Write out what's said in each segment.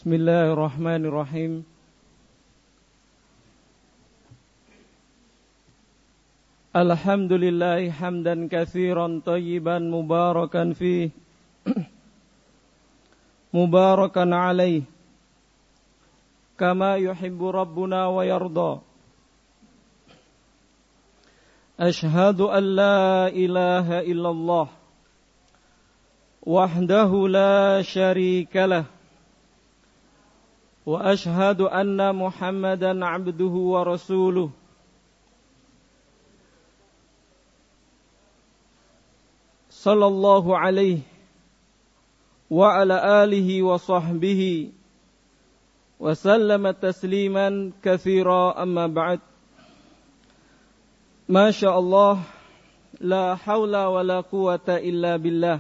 Bismillahirrahmanirrahim. Alhamdulillahi hamdan katsiran thayyiban mubarakan fih mubarakan alaih kama yuhibbu rabbuna wa yarda. Ashhadu an la ilaha illallah wahdahu la syarikalah wa ashhadu anna Muhammadan abduhu wa rasuluh. Sallallahu alaihi wa ala alihi wa sahbihi wa sallama tasliman katsira, amma ba'd. Masya Allah, la hawla wa la quwata illa billah.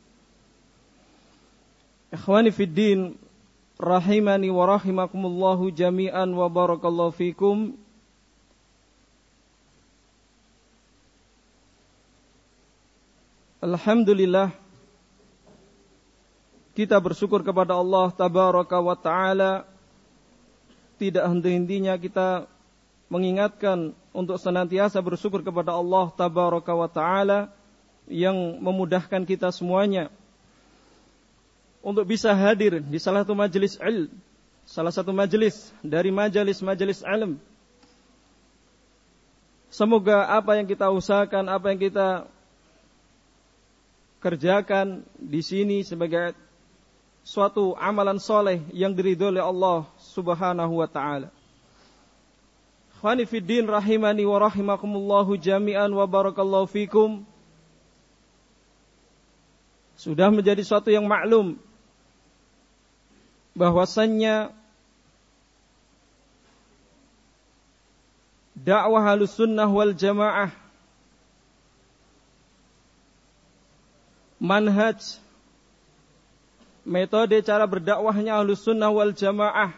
Ikhwani fid din, rahimani wa rahimakumullahu jami'an wa barakallahu fikum. Alhamdulillah, kita bersyukur kepada Allah tabaraka wa ta'ala. Tidak henti-hentinya kita mengingatkan untuk senantiasa bersyukur kepada Allah tabaraka wa ta'ala yang memudahkan kita semuanya untuk bisa hadir di salah satu majelis dari majelis ilm. Semoga apa yang kita usahakan, apa yang kita kerjakan di sini sebagai suatu amalan soleh yang diridhoi oleh Allah Subhanahu wa ta'ala. Khani fiddin rahimani wa rahimakumullahu jami'an wa barakallahu fikum. Sudah menjadi suatu yang maklum bahwasannya dakwah Ahlussunnah wal Jamaah, manhaj, metode cara berdakwahnya Ahlussunnah wal Jamaah,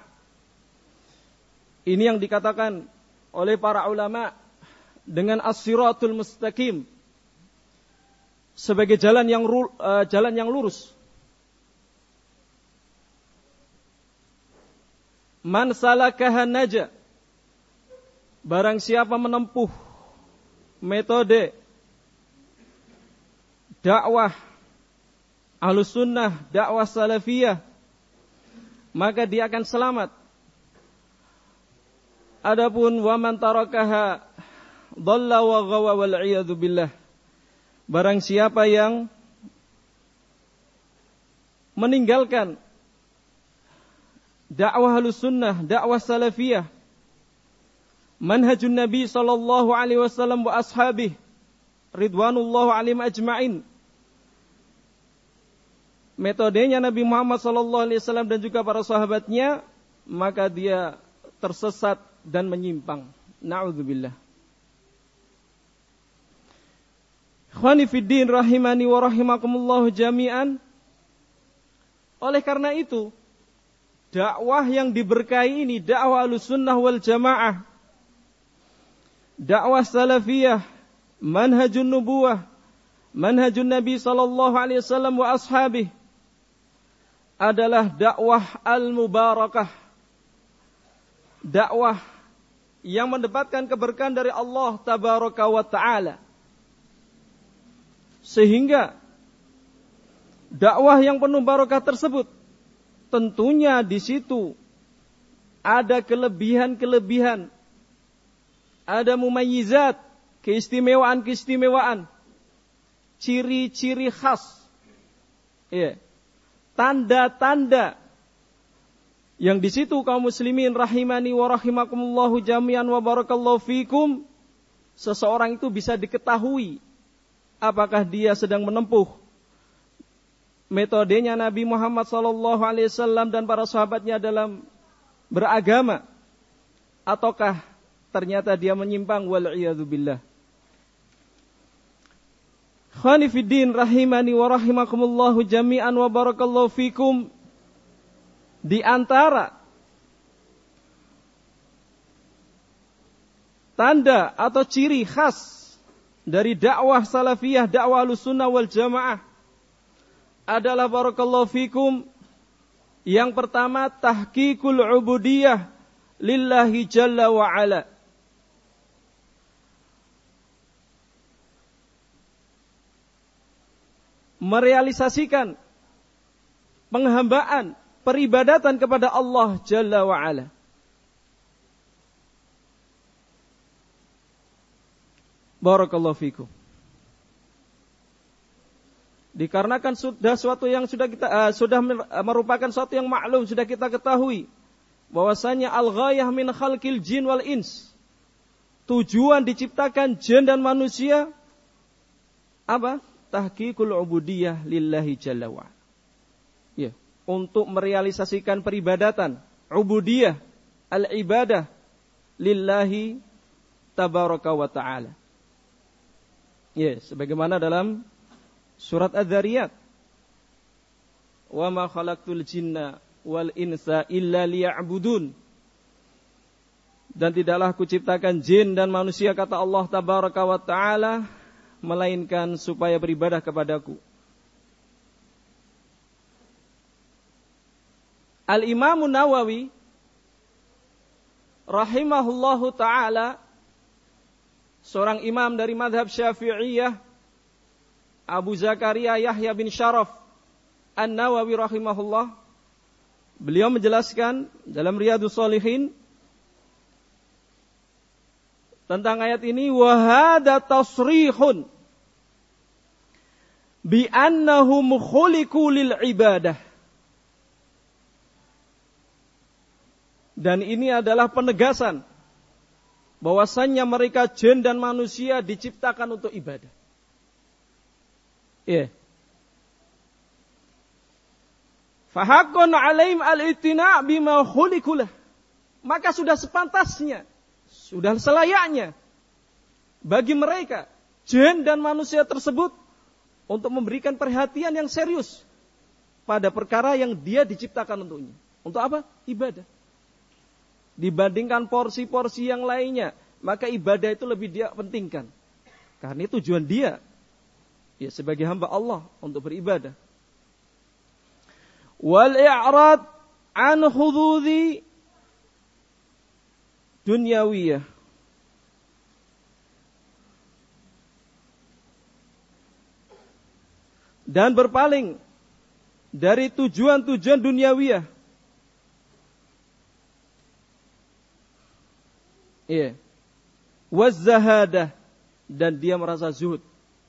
ini yang dikatakan oleh para ulama dengan as-siratul mustaqim, sebagai jalan yang lurus. Man salakaha naja, barang siapa menempuh metode dakwah Ahlussunnah, dakwah salafiyah, maka dia akan selamat. Adapun wa man tarakaha dhalla wa ghawa wal iyadu billah, barang siapa yang meninggalkan dakwah Ahlussunnah, dakwah salafiyah, manhajun Nabi sallallahu alaihi wasallam wa ashabihi ridwanullahu alaihim ajma'in, metodenya Nabi Muhammad sallallahu alaihi wasallam dan juga para sahabatnya, maka dia tersesat dan menyimpang. Na'udzubillah. Ikhwani fiddin rahimani wa rahimakumullahu jami'an. Oleh karena itu, dakwah yang diberkahi ini, dakwah Ahlussunnah wal Jamaah, dakwah salafiyah, manhajun nubuwah, manhajun Nabi sallallahu alaihi wasallam wa ashabihi, adalah dakwah al-mubarakah, dakwah yang mendapatkan keberkahan dari Allah tabaraka wa ta'ala. Sehingga dakwah yang penuh barakah tersebut, tentunya di situ ada kelebihan-kelebihan, ada mumayyizat, keistimewaan-keistimewaan, ciri-ciri khas, tanda-tanda yang di situ kaum muslimin rahimani wa rahimakumullahu jami'an wa barakallahu fikum, seseorang itu bisa diketahui apakah dia sedang menempuh metodenya Nabi Muhammad sallallahu alaihi wasallam dan para sahabatnya dalam beragama, ataukah ternyata dia menyimpang, wal iyadu billah. Khani fiddin rahimani wa rahimakumullahu jami'an wa barakallahu fikum. Di antara tanda atau ciri khas dari dakwah salafiyah, dakwah Ahlussunnah wal Jamaah adalah barakallahu fikum Yang pertama, tahqiqul ubudiyah lillahi jalla wa ala. Merealisasikan penghambaan, peribadatan kepada Allah jalla wa ala. Barakallahu fikum. Dikarenakan sudah suatu yang sudah kita merupakan suatu yang maklum, sudah kita ketahui bahwasanya al-ghayah min khalqil jin wal ins. Tujuan diciptakan jin dan manusia apa? Tahqiqul ubudiyah lillahi jalla wa ala. Ya, untuk merealisasikan peribadatan, ubudiyah, al-ibadah lillahi tabaraka wa ta'ala. Ya, sebagaimana dalam surat Az-Zariyat. Wa ma khalaqtul jinna wal insa illa liya'budun. Dan tidaklah kuciptakan jin dan manusia, kata Allah tabaraka wa ta'ala, melainkan supaya beribadah kepadaku. Al-Imam Nawawi rahimahullahu ta'ala, seorang imam dari mazhab Syafi'iyah, Abu Zakaria Yahya bin Syaraf An-Nawawi rahimahullah, beliau menjelaskan dalam Riyadhus Shalihin tentang ayat ini, wa hadza tasrihun bi annahum khuliqu lil ibadah. Dan ini adalah penegasan bahwasannya mereka jin dan manusia diciptakan untuk ibadah. Ya. Fahaqqun 'alaihim al-ittina' bima khuliqu lah. Maka sudah sepantasnya, sudah selayaknya bagi mereka jin dan manusia tersebut untuk memberikan perhatian yang serius pada perkara yang dia diciptakan untuknya. Untuk apa? Ibadah. Dibandingkan porsi-porsi yang lainnya, maka ibadah itu lebih dia pentingkan. Karena itu tujuan dia, ya, sebagai hamba Allah untuk beribadah. Wal i'rad an hududhi dunyawiyah. Dan berpaling dari tujuan-tujuan duniawiyah. Iya. Waz-zahadah, dan dia merasa zuhud.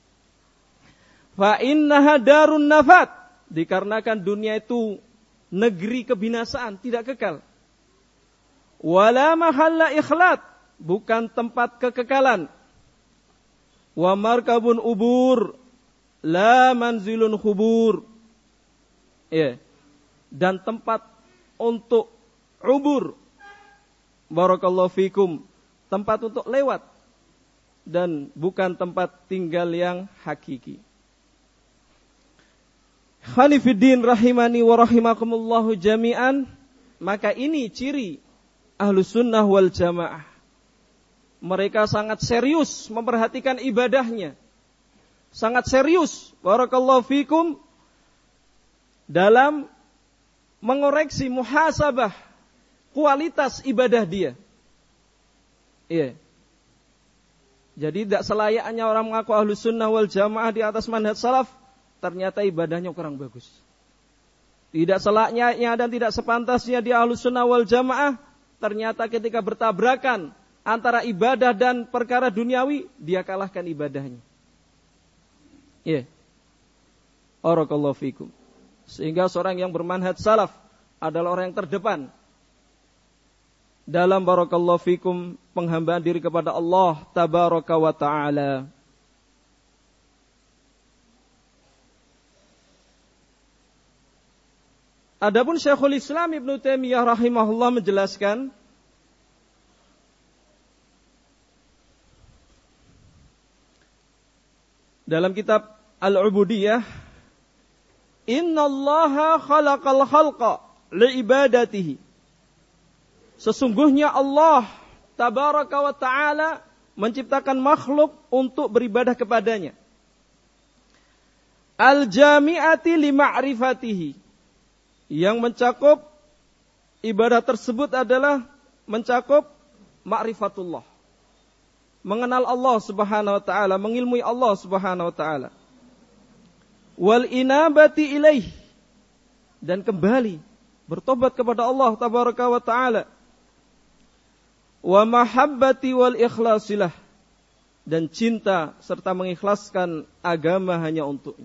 Fa innaha darun nafat, dikarenakan dunia itu negeri kebinasaan, tidak kekal. Wala mahalla ikhlat, bukan tempat kekekalan. Wa markabun ubur, la manzilun khubur. Ya. Dan tempat untuk ubur, barakallahu fikum, tempat untuk lewat, dan bukan tempat tinggal yang hakiki. Khanifiddin rahimani wa rahimakumullahu jami'an. Maka ini ciri Ahlus Sunnah wal Jamaah. Mereka sangat serius memperhatikan ibadahnya. Sangat serius, barakallahu fikum, dalam mengoreksi muhasabah kualitas ibadah dia. Iya. Jadi tidak selayaknya orang mengaku Ahlus Sunnah wal Jamaah di atas manhaj salaf, ternyata ibadahnya kurang bagus. Tidak selayaknya dan tidak sepantasnya di Ahlus Sunnah wal Jamaah, ternyata ketika bertabrakan antara ibadah dan perkara duniawi, dia kalahkan ibadahnya. Iya. Barakallahu fikum. Sehingga seorang yang bermanhaj salaf adalah orang yang terdepan dalam barakallahu fikum penghambaan diri kepada Allah tabaraka wa ta'ala. Adapun Syekhul Islam Ibnu Taimiyah rahimahullah menjelaskan dalam kitab Al-Ubudiyah, innallaha khalaqal khalqa liibadatihi. Sesungguhnya Allah tabaraka wa ta'ala menciptakan makhluk untuk beribadah kepadanya. Al-jami'ati li ma'rifatihi, yang mencakup ibadah tersebut adalah mencakup ma'rifatullah, mengenal Allah Subhanahu wa taala, mengilmui Allah Subhanahu wa taala. Wal inabati ilaih, dan kembali bertobat kepada Allah tabaraka wa taala. Wa mahabbati wal ikhlasilah, dan cinta serta mengikhlaskan agama hanya untuknya.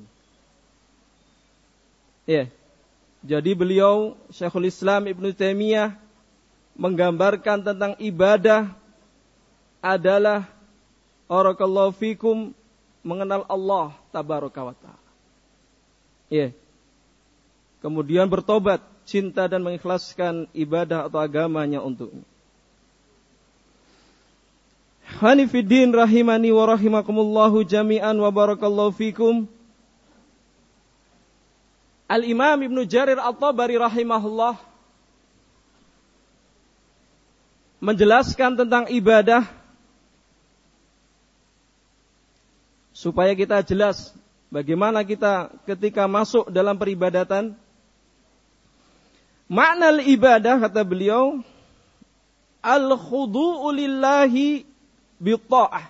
Ya. Jadi beliau Syekhul Islam Ibnu Taimiyah menggambarkan tentang ibadah adalah barakallahu fikum mengenal Allah tabaraka wa taala. Ya. Kemudian bertobat, cinta dan mengikhlaskan ibadah atau agamanya untuknya. Hanifiddin rahimani wa rahimakumullahu jami'an wa barakallahu fikum. Al-Imam Ibnu Jarir At-Tabari rahimahullah menjelaskan tentang ibadah supaya kita jelas bagaimana kita ketika masuk dalam peribadatan. Makna ibadah, kata beliau, al-khudu'u lillahi bitta'ah.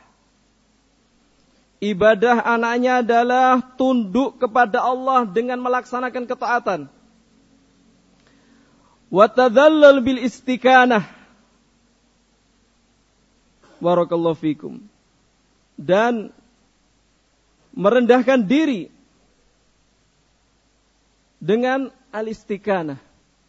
Ibadah anaknya adalah tunduk kepada Allah dengan melaksanakan ketaatan. Wa tadhallul bil istiqanah. Barakallahu fikum. Dan merendahkan diri dengan al-istiqanah,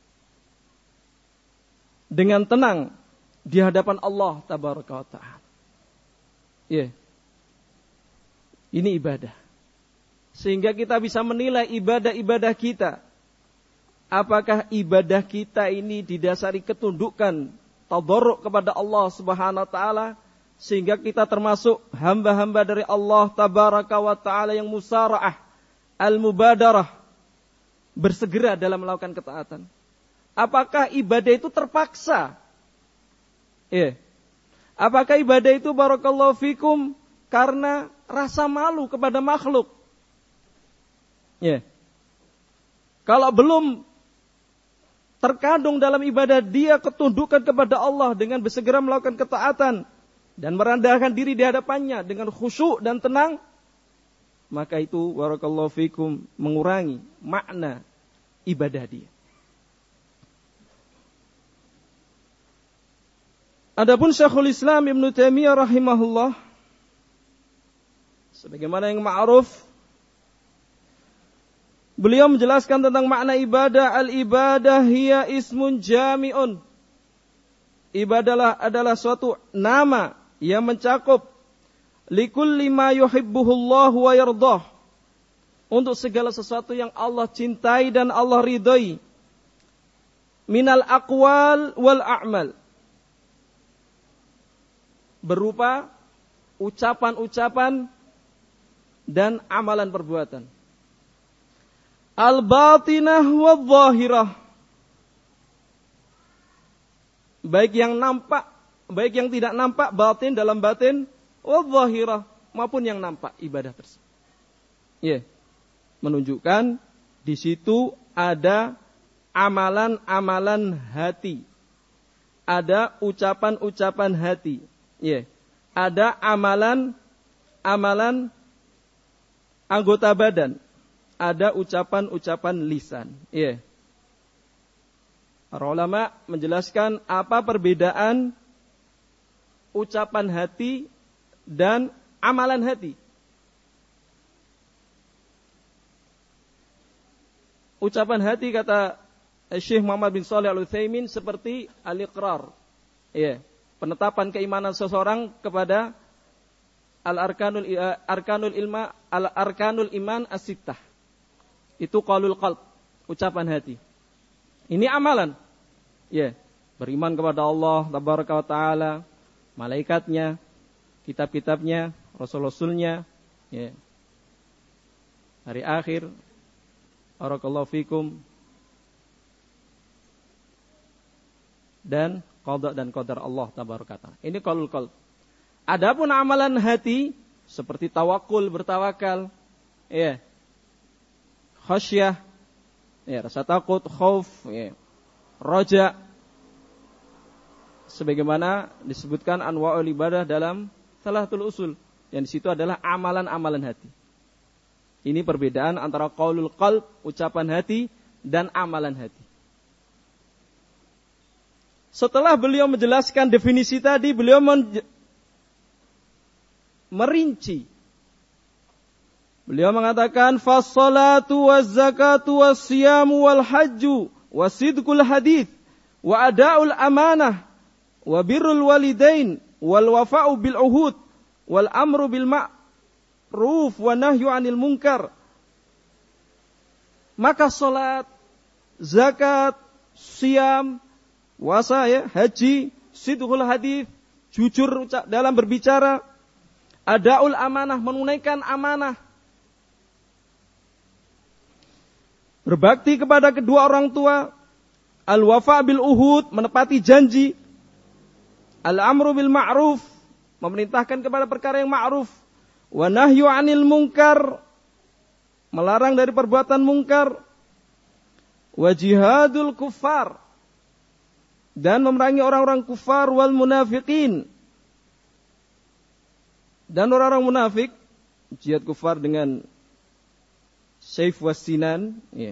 dengan tenang di hadapan Allah tabaraka wa ta'ala. Ya. Ini ibadah. Sehingga kita bisa menilai ibadah-ibadah kita. Apakah ibadah kita ini didasari ketundukan, tadarruk kepada Allah Subhanahu wa taala, sehingga kita termasuk hamba-hamba dari Allah tabaraka wa ta'ala yang musara'ah, al-mubadarah, bersegera dalam melakukan ketaatan. Apakah ibadah itu terpaksa? Ya. Apakah ibadah itu barakallahu fikum karena rasa malu kepada makhluk? Ya. Kalau belum terkandung dalam ibadah dia ketundukan kepada Allah dengan bersegera melakukan ketaatan dan merendahkan diri di hadapannya dengan khusyuk dan tenang, maka itu barakallahu fikum mengurangi makna ibadah dia. Adapun Syekhul Islam Ibnu Taimiyah rahimahullah, sebagaimana yang ma'ruf, beliau menjelaskan tentang makna ibadah. Al-ibadah hiya ismun jami'un. Ibadah adalah suatu nama yang mencakup likulli ma yuhibbuhullah wa yardah, untuk segala sesuatu yang Allah cintai dan Allah ridhai, minal aqwal wal a'mal, berupa ucapan-ucapan dan amalan perbuatan. Al-batinah wal-zahirah, baik yang nampak, baik yang tidak nampak, batin dalam batin, wal-zahirah, maupun yang nampak ibadah tersebut. Ya, menunjukkan di situ ada amalan-amalan hati, ada ucapan-ucapan hati. Ya, ada amalan anggota badan, ada ucapan-ucapan lisan. Ya. Para ulama menjelaskan apa perbedaan ucapan hati dan amalan hati. Ucapan hati, kata Syekh Muhammad bin Shalih Al-Utsaimin, seperti al-iqrar. Ya. Penetapan keimanan seseorang kepada al-arkanul iman as-sittah. Itu qaulul qalb, ucapan hati. Ini amalan. Ya, beriman kepada Allah tabaraka wa taala, malaikatnya, kitab-kitabnya, rasul-rasulnya, ya. Hari akhir, barakallahu fikum, dan qada dan qadar Allah tabaraka wa taala. Ini qaulul qalb. Adapun amalan hati seperti tawakul, bertawakal, ya, khasyah, Ya, rasa takut, khauf, ya. Raja. Sebagaimana disebutkan anwa'ul ibadah dalam Salatul Usul. Yang di situ adalah amalan-amalan hati. Ini perbedaan antara qaulul qalb, ucapan hati, dan amalan hati. Setelah beliau menjelaskan definisi tadi, beliau merinci. Beliau mengatakan fas-salatu waz-zakatu was-siyamu wal-hajju wasidqul hadits wa ada'ul amanah wa birrul walidain wal wafa'u bil uhud wal amru bil ma'ruf wa nahyu 'anil munkar. Maka salat, zakat, siyam, puasa, ya, haji, sidqul hadits, jujur dalam berbicara, adaul amanah, menunaikan amanah, berbakti kepada kedua orang tua, al-wafa bil uhud, menepati janji, al-amru bil ma'ruf, memerintahkan kepada perkara yang ma'ruf, wa nahyu 'anil munkar, melarang dari perbuatan mungkar, wa jihadul kuffar, dan memerangi orang-orang kufar, wal munafiqin, dan orang-orang munafik. Jihad kufar dengan Saif was-Sinan, ya.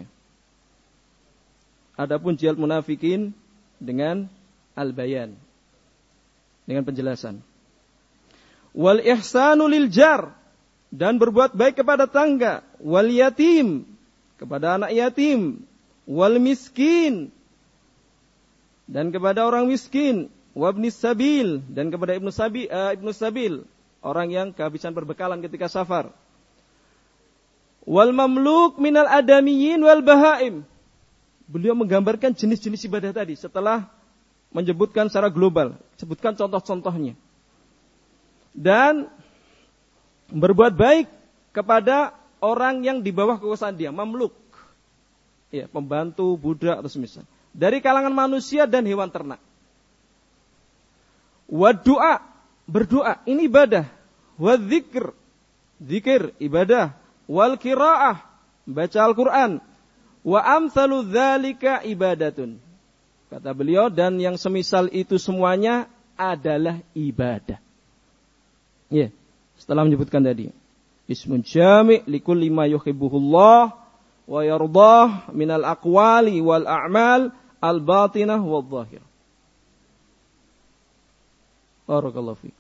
Adapun jihad munafikin dengan al-bayan, dengan penjelasan. Wal ihsanu lil jar, dan berbuat baik kepada tangga, wal yatim, kepada anak yatim, wal miskin, dan kepada orang miskin, wabnis sabil, dan kepada ibnu sabil, orang yang kehabisan perbekalan ketika safar. Wal mamluk minal adamiyyin wal bahaim. Beliau menggambarkan jenis-jenis ibadah tadi setelah menyebutkan secara global, sebutkan contoh-contohnya. Dan berbuat baik kepada orang yang di bawah kekuasaan dia, mamluk. Ya, pembantu, budak atau semisal. Dari kalangan manusia dan hewan ternak. Wa du'a, berdoa, ini ibadah. Wa dzikr, zikir, ibadah. Wal qiraah, baca Al-Quran. Wa amsalu dzalika ibadatun. Kata beliau, dan yang semisal itu semuanya adalah ibadah. Ya, setelah menyebutkan tadi. Ismun jami' likulli ma yuhibbuhullah wa yardah minal aqwali wal a'mal al-batinah wal zahir. Barakallahu fiik.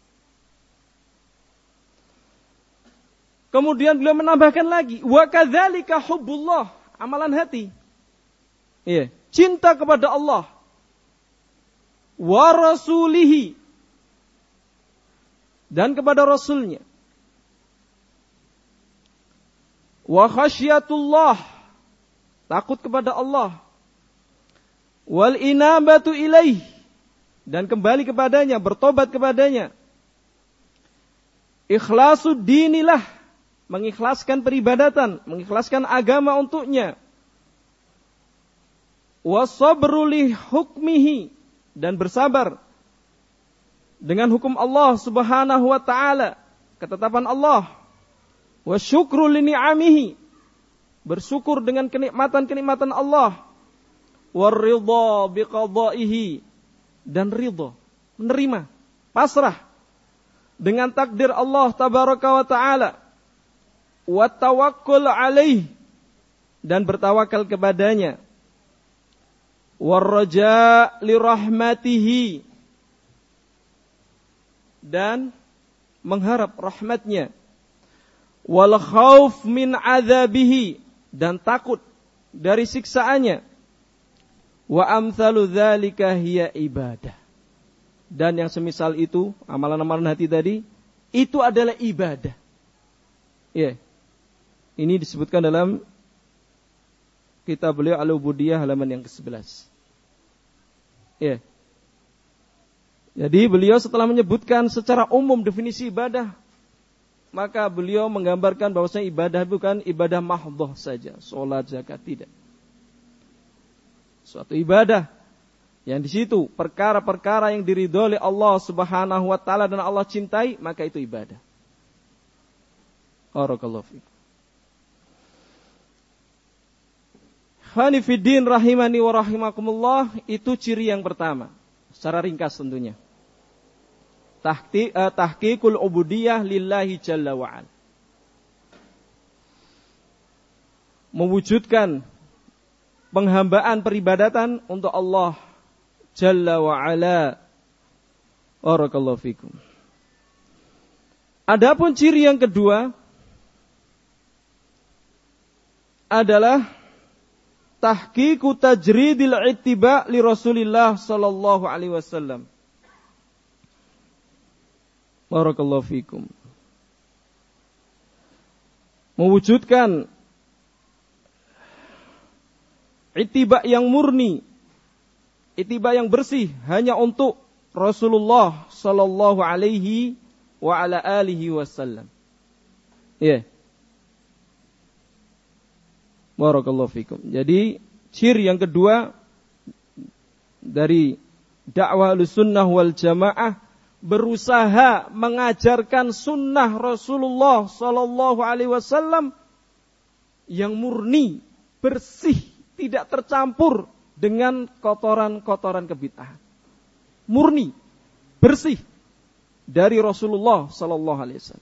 Kemudian beliau menambahkan lagi, wa kadzalika hubbullah, amalan hati. Iya, cinta kepada Allah. Wa rasulihi, dan kepada rasulnya. Wa khasyatullah, takut kepada Allah. Wal inabatu ilaih, dan kembali kepadanya, bertobat kepadanya. Ikhlasu dinilah, mengikhlaskan peribadatan, mengikhlaskan agama untuknya. Wasabru li hukmihi, dan bersabar dengan hukum Allah Subhanahu wa taala, ketetapan Allah. Wasyukru li ni'amihi, bersyukur dengan kenikmatan-kenikmatan Allah. Waridha biqadaihi, dan ridha, menerima, pasrah dengan takdir Allah tabaraka wa taala. Wa tawakkul alaih, dan bertawakal kepadanya. Warraja li rahmatihi, dan mengharap rahmatnya. Wal khauf min adzabihi, dan takut dari siksaannya. Wa amsalu dzalika hiya ibadah, dan yang semisal itu, amalan-amalan hati tadi, itu adalah ibadah. Ya. Ini disebutkan dalam kitab beliau Al-Ubudiyah halaman yang ke-11. Ya. Jadi beliau setelah menyebutkan secara umum definisi ibadah, maka beliau menggambarkan bahwasanya ibadah bukan ibadah mahdhah saja, salat, zakat, tidak. Suatu ibadah yang di situ perkara-perkara yang diridhoi oleh Allah Subhanahu wa taala dan Allah cintai, maka itu ibadah. Barakallahu fiik. Ikhwani fiddin rahimani wa rahimakumullah, itu ciri yang pertama. Secara ringkas tentunya. Tahqiqul ubudiyah lillahi jalla wa'ala. Mewujudkan penghambaan peribadatan untuk Allah jalla wa'ala. Barakallahu fikum. Adapun ciri yang kedua adalah tahqiqu tajridil ittiba' li Rasulillah sallallahu alaihi wasallam. Barakallahu fikum. Mewujudkan ittiba' yang murni, ittiba' yang bersih hanya untuk Rasulullah sallallahu alaihi wa ala alihi wasallam. Ya. Barakallahu fikum. Jadi ciri yang kedua dari dakwah Ahlussunnah wal Jamaah, berusaha mengajarkan sunnah Rasulullah sallallahu alaihi wasallam yang murni, bersih, tidak tercampur dengan kotoran-kotoran kebid'ahan. Murni, bersih dari Rasulullah sallallahu alaihi wasallam.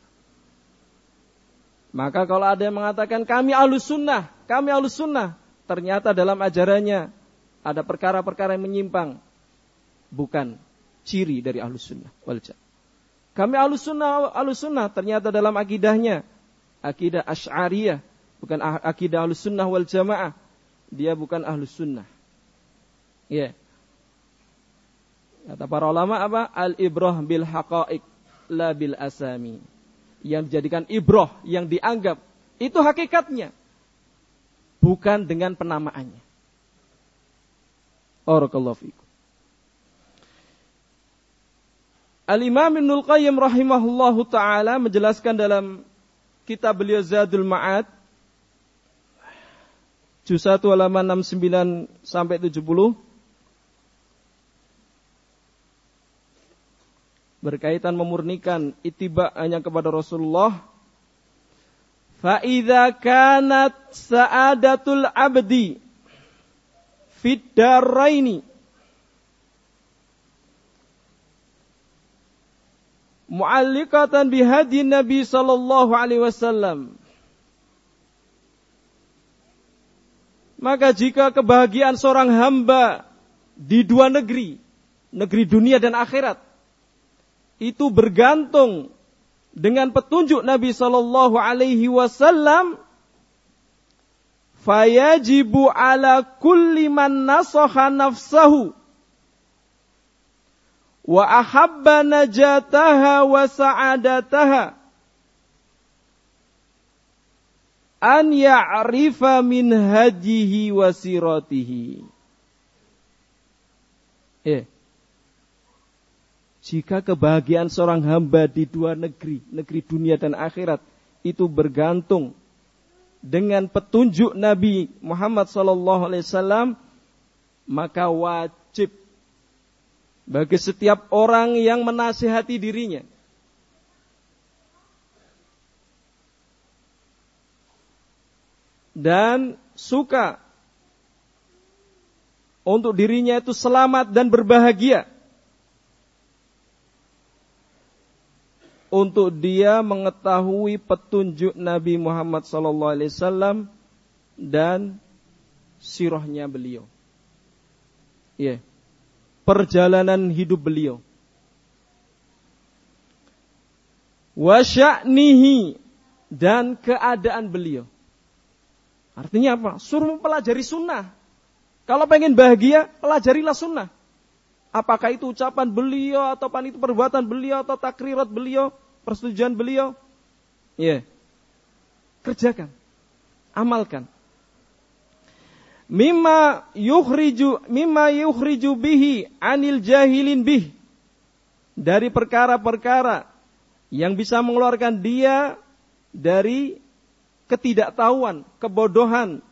Maka kalau ada yang mengatakan kami Ahlussunnah, ternyata dalam ajarannya ada perkara-perkara yang menyimpang, bukan ciri dari Ahlussunnah wal Jamaah. Kami Ahlussunnah, ternyata dalam akidahnya akidah Asy'ariyah, bukan akidah Ahlussunnah wal Jamaah. Dia bukan Ahlussunnah. Ya. Kata para ulama apa? Al-ibrah bil haqa'iq la bil asami. Yang dijadikan ibrah, yang dianggap itu hakikatnya, bukan dengan penamaannya. Barakallahu fikum. Al-Imam Ibnul Qayyim rahimahullahu ta'ala menjelaskan dalam kitab beliau Zadul Ma'ad, juz 1 halaman 69 sampai 70, berkaitan memurnikan ittiba' hanya kepada Rasulullah. Fa idza kanat sa'adatul abdi fid daraini mu'alliqatan bihadi Nabi sallallahu alaihi wasallam, maka jika kebahagiaan seorang hamba di dua negeri, negeri dunia dan akhirat, itu bergantung dengan petunjuk Nabi sallallahu alaihi wasallam, fayajibu ala kulli man nasaha nafsahu wa ahabba najataha wa sa'adataha an ya'rifa min hadihi wa siratihi. Jika kebahagiaan seorang hamba di dua negeri, negeri dunia dan akhirat, itu bergantung dengan petunjuk Nabi Muhammad SAW, maka wajib bagi setiap orang yang menasihati dirinya dan suka untuk dirinya itu selamat dan berbahagia, untuk dia mengetahui petunjuk Nabi Muhammad SAW dan sirahnya beliau. Perjalanan hidup beliau. Wa sya'nihi, dan keadaan beliau. Artinya apa? Suruh mempelajari sunnah. Kalau pengen bahagia, pelajarilah sunnah. Apakah itu ucapan beliau, atau itu perbuatan beliau, atau takrirat beliau, persetujuan beliau. Kerjakan. Amalkan. Mimma yukhriju bihi anil jahilin bih. Dari perkara-perkara yang bisa mengeluarkan dia dari ketidaktahuan, kebodohan.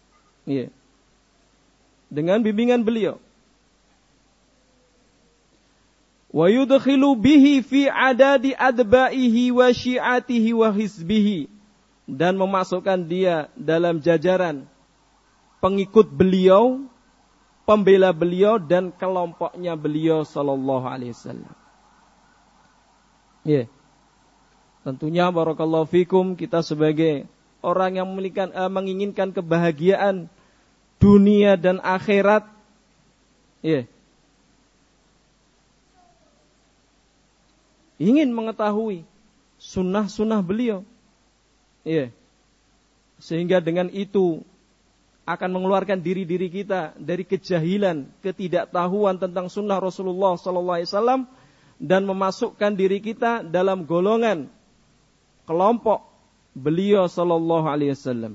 Dengan bimbingan beliau. Wa yudkhilu bihi fi adadi adba'ihi wa syi'atihi wa hizbihi, dan memasukkan dia dalam jajaran pengikut beliau, pembela beliau dan kelompoknya beliau sallallahu alaihi wasallam. Ya. Tentunya barakallahu fikum, kita sebagai orang yang menginginkan kebahagiaan dunia dan akhirat, ya, ingin mengetahui sunnah-sunnah beliau, ya, sehingga dengan itu akan mengeluarkan diri-diri kita dari kejahilan, ketidaktahuan tentang sunnah Rasulullah sallallahu alaihi wasallam dan memasukkan diri kita dalam golongan kelompok beliau sallallahu alaihi wasallam.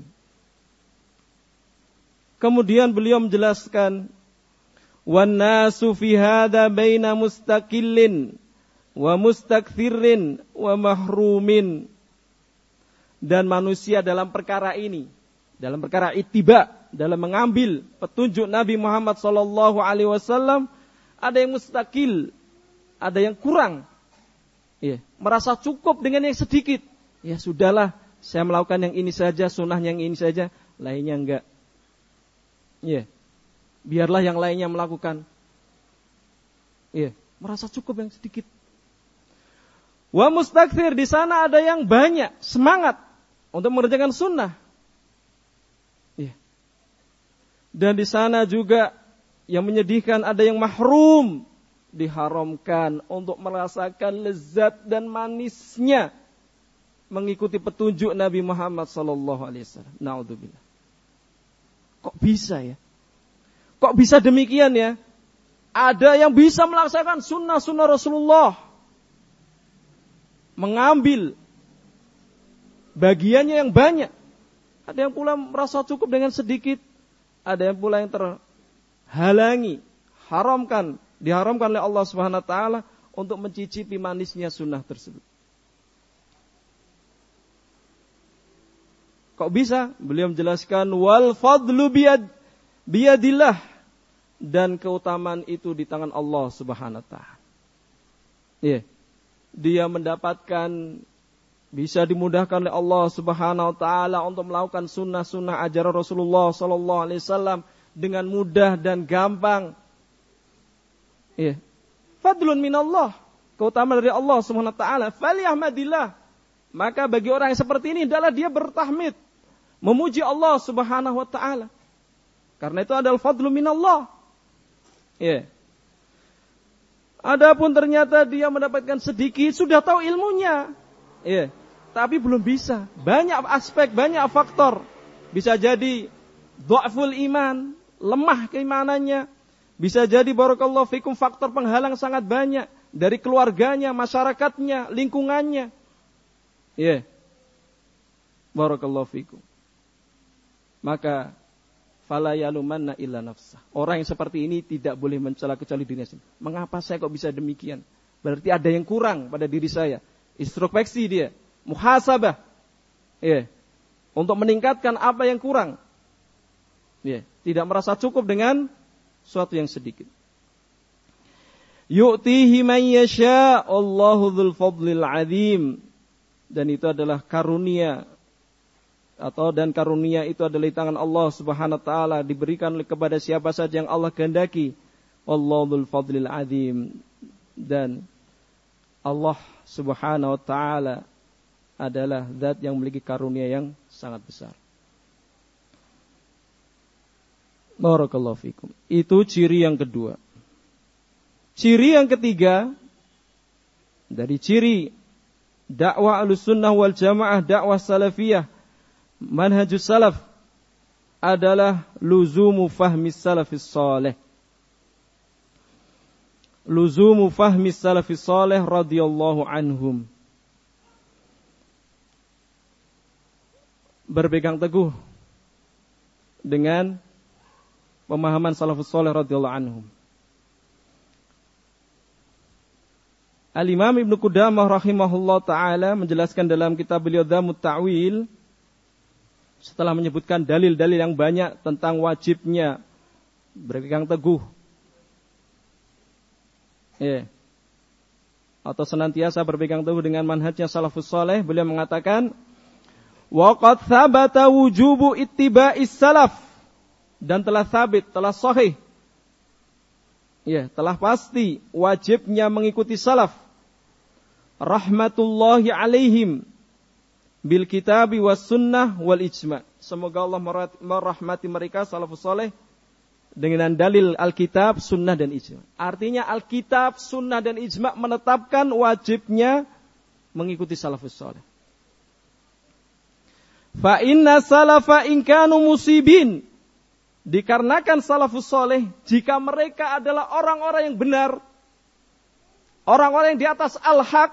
Kemudian beliau menjelaskan, wan nasu fi hadza baina mustaqillin wa mustakthirin wa mahrumin. Dan manusia dalam perkara ini, dalam perkara ittiba, dalam mengambil petunjuk Nabi Muhammad sallallahu alaihi wasallam, ada yang mustaqil, ada yang kurang. Ya, merasa cukup dengan yang sedikit. Ya sudahlah, saya melakukan yang ini saja, sunnah yang ini saja, lainnya enggak. Ya, biarlah yang lainnya melakukan. Ya, merasa cukup yang sedikit. Wa mustakthir, di sana ada yang banyak, semangat untuk mengerjakan sunnah. Ya. Dan di sana juga yang menyedihkan, ada yang mahrum, diharamkan untuk merasakan lezat dan manisnya mengikuti petunjuk Nabi Muhammad sallallahu alaihi wasallam. Naudzubillah. Kok bisa ya? Kok bisa demikian ya? Ada yang bisa melaksanakan sunnah-sunnah Rasulullah, mengambil bagiannya yang banyak. Ada yang pula merasa cukup dengan sedikit. Ada yang pula yang terhalangi, diharamkan oleh Allah Subhanahu wa taala untuk mencicipi manisnya sunnah tersebut. Kok bisa? Beliau menjelaskan, wal fadlu biyadillah, dan keutamaan itu di tangan Allah Subhanahu wa taala. Ya. Dia mendapatkan, bisa dimudahkan oleh Allah Subhanahu wa taala untuk melakukan sunnah-sunnah ajaran Rasulullah sallallahu alaihi wasallam dengan mudah dan gampang. Ya. Fadlun minallah, keutamaan dari Allah Subhanahu wa taala. Falyahmadillah. Maka bagi orang yang seperti ini adalah dia bertahmid, memuji Allah Subhanahu wa taala. Karena itu adalah fadlu minallah. Ya. Adapun ternyata dia mendapatkan sedikit, sudah tahu ilmunya. Ya. Tapi belum bisa. Banyak aspek, banyak faktor. Bisa jadi dha'ful iman, lemah keimanannya. Bisa jadi barakallahu fikum faktor penghalang sangat banyak dari keluarganya, masyarakatnya, lingkungannya. Ya. Barakallahu fikum. Maka fala yalumanna illa nafsah. Orang yang seperti ini tidak boleh mencela kecuali dirinya sendiri. Mengapa saya kok bisa demikian? Berarti ada yang kurang pada diri saya. Introspeksi dia, muhasabah. Ya. Untuk meningkatkan apa yang kurang. Ya, tidak merasa cukup dengan suatu yang sedikit. Yu'tihi man yasha, Allahu dzul fadlil azim. Dan itu adalah karunia, dan karunia itu adalah di tangan Allah Subhanahu wa taala, diberikan kepada siapa saja yang Allah kehendaki. Wallahu dzul fadlil azim. Dan Allah Subhanahu wa taala adalah zat yang memiliki karunia yang sangat besar. Barakallahu fikum. Itu ciri yang kedua. Ciri yang ketiga dari ciri dakwah Ahlussunnah wal Jamaah, dakwah salafiyah, manhajus salaf adalah luzumu fahmi salafis salih. Luzumu fahmi salafis salih radhiyallahu anhum. Berpegang teguh dengan pemahaman salafus salih radhiyallahu anhum. Al-Imam Ibnu Qudamah rahimahullah ta'ala menjelaskan dalam kitab beliau Dhammut Ta'wil, setelah menyebutkan dalil-dalil yang banyak tentang wajibnya berpegang teguh, atau senantiasa berpegang teguh dengan manhajnya salafus saleh, beliau mengatakan, wa qad thabata wujubu ittiba'is salaf dan telah sabit, telah sahih. Ya, telah pasti wajibnya mengikuti salaf rahmatullahi alaihim bil kitabi was sunnah wal ijma'. Semoga Allah merahmati mereka salafus saleh dengan dalil Alkitab, sunnah dan ijma'. Artinya Alkitab, sunnah dan ijma' menetapkan wajibnya mengikuti salafus saleh. Fa inna salafa in kanu musibin. Dikarenakan salafus saleh, jika mereka adalah orang-orang yang benar, orang-orang yang di atas al-haq,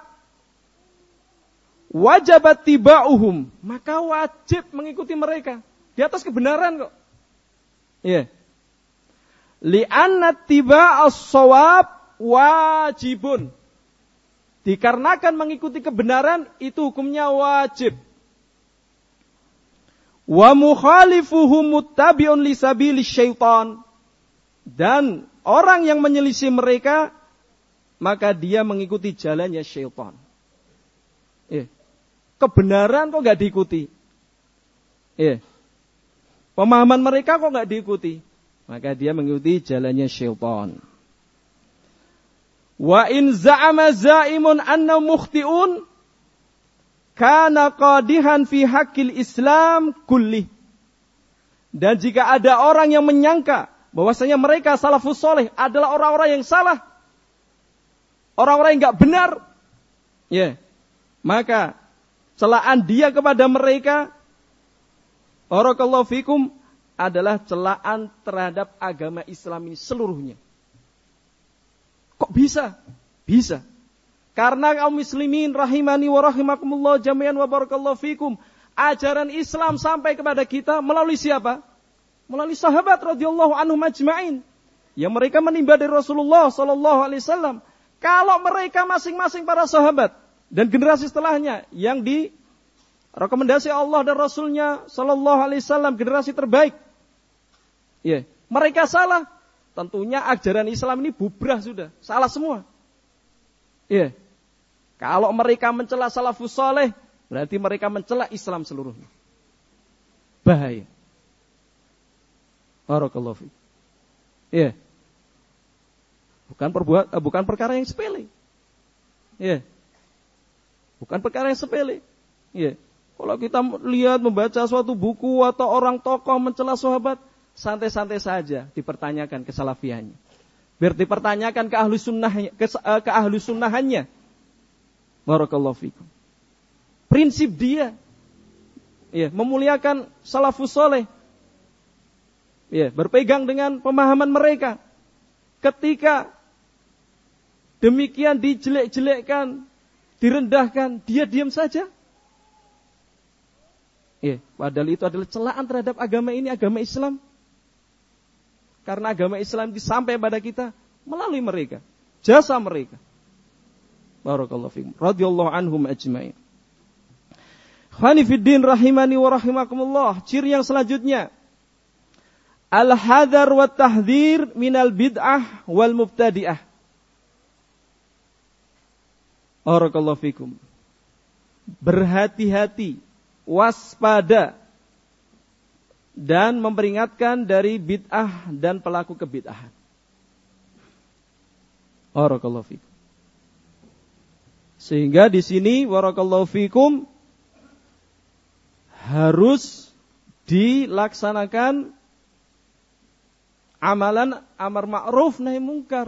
wajabat tiba'uhum, maka wajib mengikuti mereka di atas kebenaran kok. Iya. Li'anna tiba'as shawab wajibun. Dikarenakan mengikuti kebenaran itu hukumnya wajib. Wa mukhalifuhum muttabi'un li sabili syaitan. Dan orang yang menyelisih mereka, maka dia mengikuti jalannya syaitan. Kebenaran kok enggak diikuti? Pemahaman mereka kok enggak diikuti? Maka dia mengikuti jalannya syaitan. Wa in za'ama za'imun anna mukhti'un kana qadihan fi haqqil Islam kulli. Dan jika ada orang yang menyangka bahwasanya mereka salafus saleh adalah orang-orang yang salah, orang-orang yang enggak benar, maka celaan dia kepada mereka, barakallahu fikum, adalah celaan terhadap agama Islam ini seluruhnya. Kok bisa? Bisa. Karena kaum muslimin rahimani wa rahimakumullah jami'an wa barakallahu fikum, ajaran Islam sampai kepada kita melalui siapa? Melalui sahabat radhiyallahu anhum ajma'in. Yang mereka menimba dari Rasulullah sallallahu alaihi wasallam. Kalau mereka masing-masing para sahabat dan generasi setelahnya yang direkomendasi Allah dan Rasulnya sallallahu alaihi wasallam, generasi terbaik, mereka salah, tentunya ajaran Islam ini bubrah sudah, salah semua. Kalau mereka mencela salafus saleh, berarti mereka mencela Islam seluruhnya. Bahaya. Barakallahu fiik. Bukan perkara yang sepele. Bukan perkara yang sepele. Kalau kita lihat membaca suatu buku atau orang tokoh mencela sahabat, santai-santai saja dipertanyakan kesalafiannya. Biar dipertanyakan ke ahlu sunnahannya. Barakallahu fikum. Prinsip dia memuliakan salafus saleh. Berpegang dengan pemahaman mereka. Ketika demikian dijelek-jelekkan, direndahkan, dia diam saja. Padahal itu adalah celaan terhadap agama ini, agama Islam. Karena agama Islam disampaikan pada kita melalui mereka, jasa mereka. Barakallahu fikum. Radhiyallahu anhum ajma'in. Khani fiddin rahimani wa rahimakumullah. Ciri yang selanjutnya, al-hadar wa tahdhir minal bid'ah wal mubtadi'ah. Barakallahu fikum. Berhati-hati, waspada, dan memperingatkan dari bid'ah dan pelaku kebid'ahan. Barakallahu fikum. Sehingga di sini barakallahu fikum harus dilaksanakan amalan amar ma'ruf nahi mungkar.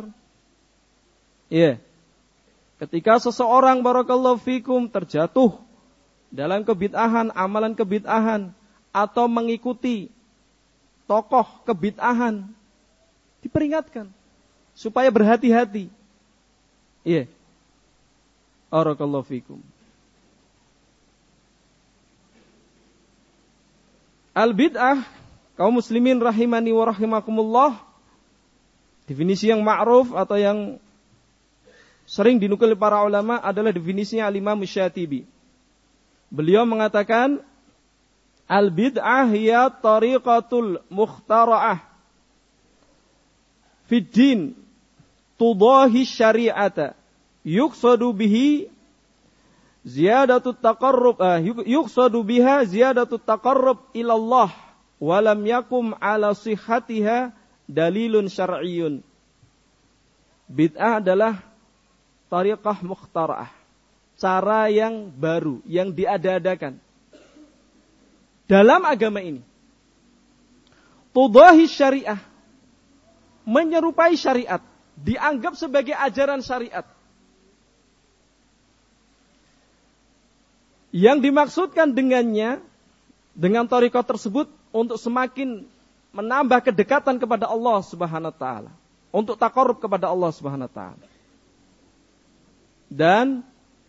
Ketika seseorang barakallahu fikum terjatuh dalam kebid'ahan, amalan kebid'ahan, atau mengikuti tokoh kebid'ahan, diperingatkan supaya berhati-hati. Barakallahu fikum. Al-bid'ah, kaum muslimin rahimani wa rahimakumullah, definisi yang ma'ruf atau yang sering dinukil para ulama adalah definisinya Al-Imam Syatibi. Beliau mengatakan, al-bid'ah hiya tariqatul mukhtara'ah fid din tudahi syari'ata yuqsadu bihi ziyadatut taqarrub yuqsadu biha ziyadatut taqarrub ila Allah walam yakum ala sihhatiha dalilun syar'iyyun. Bid'ah adalah tariqah mukhtara'ah, cara yang baru, yang diada-adakan dalam agama ini. Tudahi syariah, menyerupai syariat, dianggap sebagai ajaran syariat. Yang dimaksudkan dengannya, dengan tariqah tersebut, untuk semakin menambah kedekatan kepada Allah Subhanahu wa taala, untuk taqarrub kepada Allah Subhanahu wa taala. Dan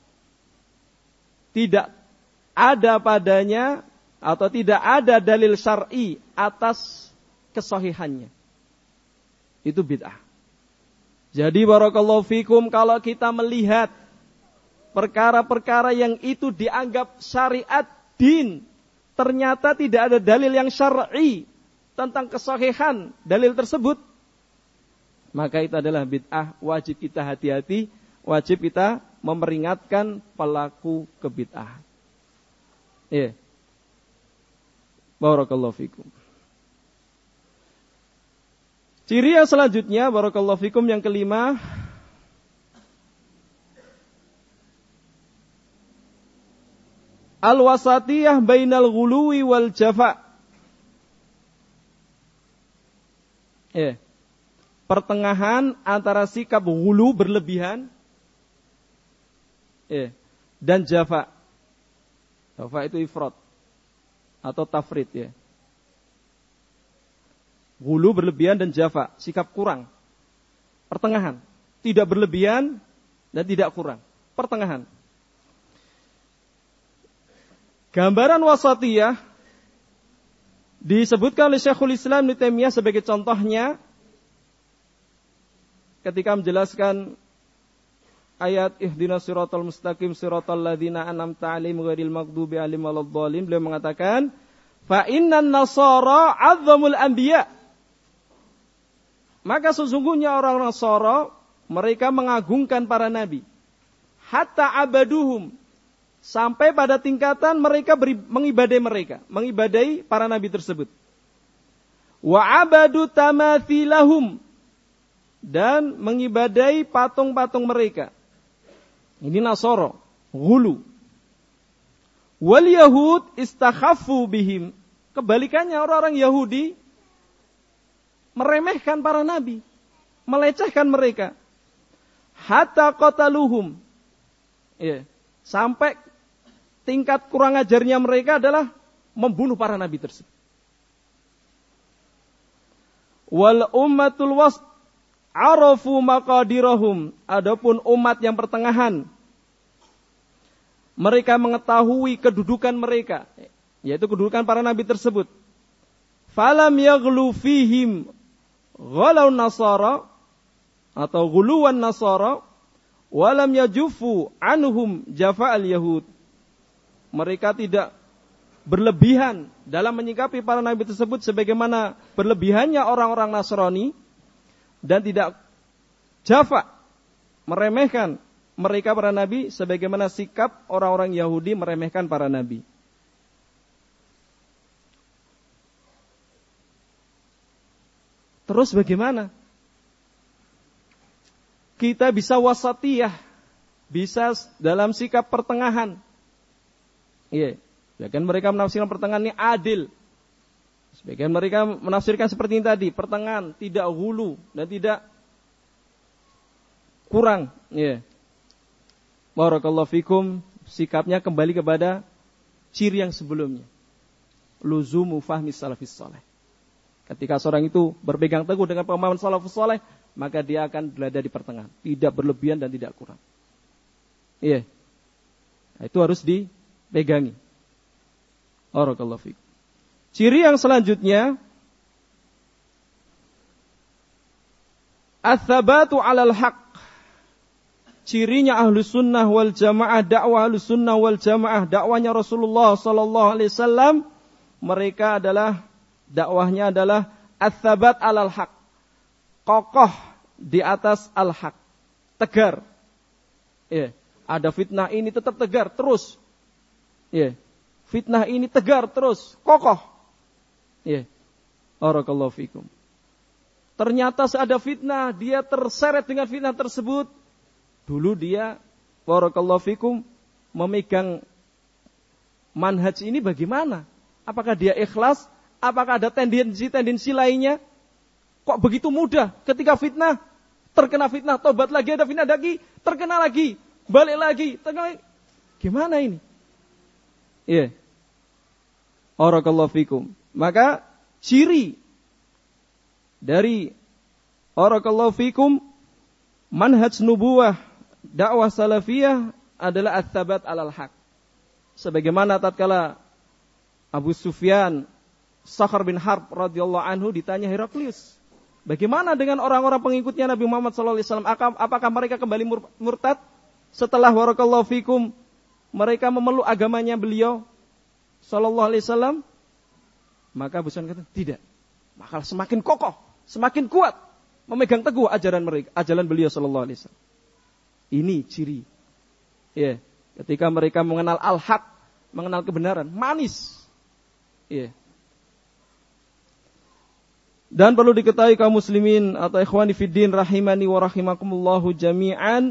tidak ada padanya atau tidak ada dalil syar'i atas kesahihannya. Itu bid'ah. Jadi barakallahu fikum, kalau kita melihat perkara-perkara yang itu dianggap syariat din, ternyata tidak ada dalil yang syar'i tentang kesahihan dalil tersebut, maka itu adalah bid'ah. Wajib kita hati-hati, wajib kita memperingatkan pelaku kebid'ahan. Ya. Barakallahu fikum. Ciri yang selanjutnya, barakallahu fikum, yang kelima, al-wasatiyah bainal ghuluwi wal jafa. Ya. Pertengahan antara sikap ghulu, berlebihan, dan jafa. Jafa itu ifrat atau tafrid, ya. Ghulu, berlebihan, dan jafa, sikap kurang. Pertengahan, tidak berlebihan dan tidak kurang. Pertengahan. Gambaran wasatiyah disebutkan oleh Syekhul Islam Ibnu Taimiyah sebagai contohnya ketika menjelaskan ayat ihdinas siratal mustaqim siratal ladzina an'amta 'alaihim ghairil maghdubi 'alaihim waladdallin. Beliau mengatakan, fa innan nasara 'azzamul anbiya. Maka sesungguhnya orang Nasara, mereka mengagungkan para nabi. Hatta abaduhum, sampai pada tingkatan mereka mengibadai para nabi tersebut. Wa abadu tamathilahum, dan mengibadai patung-patung mereka. Ini Nasara, ghulu. Wal yahud istakhaffu bihim. Kebalikannya, orang-orang Yahudi meremehkan para nabi, melecehkan mereka. Hatta qataluhum. Ya, sampai tingkat kurang ajarnya mereka adalah membunuh para nabi tersebut. Wal ummatul wasat arafu maqadirahum. Adapun umat yang pertengahan, mereka mengetahui kedudukan mereka, yaitu kedudukan para nabi tersebut. Falam yaghlu fihim ghalau nasara atau ghuluwan nasara, walam yajufu anhum jafa'al yahud. Mereka tidak berlebihan dalam menyikapi para nabi tersebut sebagaimana berlebihannya orang-orang Nasrani, dan tidak jafa, meremehkan mereka para nabi sebagaimana sikap orang-orang Yahudi meremehkan para nabi. Terus bagaimana? Kita bisa wasatiyah, bisa dalam sikap pertengahan. Iya, sebagian mereka menafsirkan pertengahan ini adil. Sebagian mereka menafsirkan seperti ini tadi, pertengahan, tidak hulu dan tidak kurang. Iya. Barakallahu fikum, sikapnya kembali kepada ciri yang sebelumnya. Luzumu fahmi salafis saleh. Ketika seorang itu berpegang teguh dengan pemahaman salafus saleh, maka dia akan berada di pertengahan, tidak berlebihan dan tidak kurang. Iya. Nah, itu harus dipegangi. Barakallahu fiik. Ciri yang selanjutnya, ats-tsabatu 'alal haqq. Cirinya Ahlus Sunnah wal Jamaah, dakwah Ahlus Sunnah wal Jamaah, dakwahnya Rasulullah sallallahu alaihi wasallam, mereka adalah dakwahnya adalah ats-tsabat 'alal haq. Kokoh di atas al-haq. Tegar. Ya, ada fitnah ini tetap tegar terus. Ya. Fitnah ini tegar terus, kokoh. Ya. Barakallahu fikum. Ternyata ada fitnah, dia terseret dengan fitnah tersebut. Dulu dia, barakallahu fikum, memegang manhaj ini bagaimana? Apakah dia ikhlas? Apakah ada tendensi lainnya? Kok begitu mudah ketika fitnah, terkena fitnah, tobat lagi, ada fitnah lagi, terkena lagi, balik lagi, terkena lagi. Gimana ini? Iya. Barakallahu fikum. Maka ciri dari barakallahu fikum manhaj nubuwah dakwah salafiyah adalah ats-tsabat 'alal haq. Sebagaimana tatkala Abu Sufyan Sakhar bin Harb radhiyallahu anhu ditanya Heraklius, bagaimana dengan orang-orang pengikutnya Nabi Muhammad sallallahu alaihi wasallam? Apakah mereka kembali murtad setelah barakallahu fikum mereka memeluk agamanya beliau sallallahu alaihi wasallam? Maka Abu Sufyan kata, tidak. Maka semakin kokoh, semakin kuat memegang teguh ajaran mereka, ajaran beliau sallallahu alaihi wasallam. Ini ciri. Ya, ketika mereka mengenal al-haq, mengenal kebenaran, manis. Ya. Dan perlu diketahui kaum muslimin atau ikhwani fiddin rahimani wa rahimakumullahu jami'an,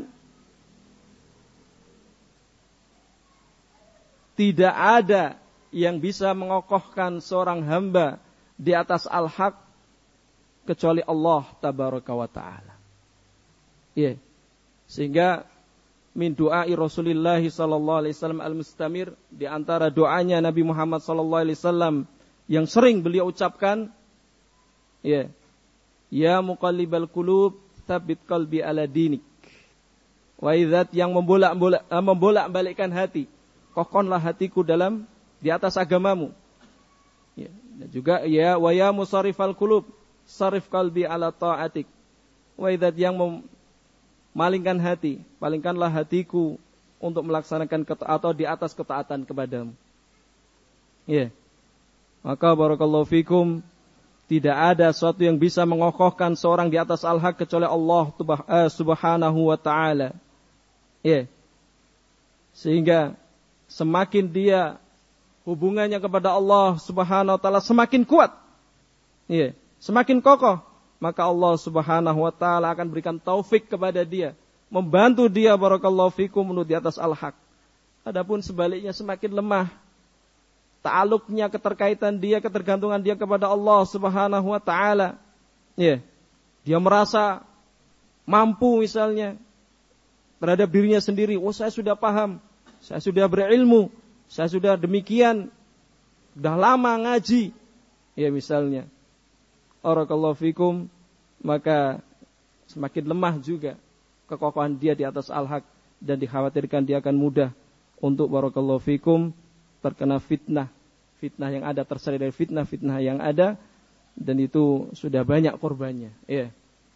tidak ada yang bisa mengokohkan seorang hamba di atas al-haq kecuali Allah tabaraka wa ta'ala. Ya. Sehingga min du'ai Rasulullah sallallahu alaihi wasallam al-mustamir, di antara doanya Nabi Muhammad sallallahu alaihi wasallam yang sering beliau ucapkan, ya, ya muqallibal qulub tsabbit qalbi ala dinik. Wahai zat yang membolak-balikkan hati, kokohkanlah hatiku di atas agamamu. Ya, dan juga ya wa ya musarrifal qulub sarif qalbi ala ta'atik. Wahai zat yang malingkan hati, palingkanlah hatiku untuk melaksanakan atau di atas ketaatan kepadamu. Ya. Maka barakallahu fikum, tidak ada sesuatu yang bisa mengokohkan seorang di atas al-haq kecuali Allah subhanahu wa ta'ala. Ya. Sehingga semakin dia hubungannya kepada Allah subhanahu wa ta'ala semakin kuat. Ya. Semakin kokoh. Maka Allah subhanahu wa ta'ala akan berikan taufik kepada dia, membantu dia barakallahu fikum menuju di atas al-haq. Adapun sebaliknya semakin lemah ta'aluknya, keterkaitan dia, ketergantungan dia kepada Allah subhanahu wa ta'ala. Ya. Dia merasa mampu misalnya terhadap dirinya sendiri. Oh, saya sudah paham, saya sudah berilmu, saya sudah demikian, sudah lama ngaji. Ya misalnya. Barakallahu fikum, maka semakin lemah juga kekokohan dia di atas al-haq, dan dikhawatirkan dia akan mudah untuk barakallahu fikum terkena fitnah yang ada, terseret dari fitnah yang ada, dan itu sudah banyak korbannya. Ya.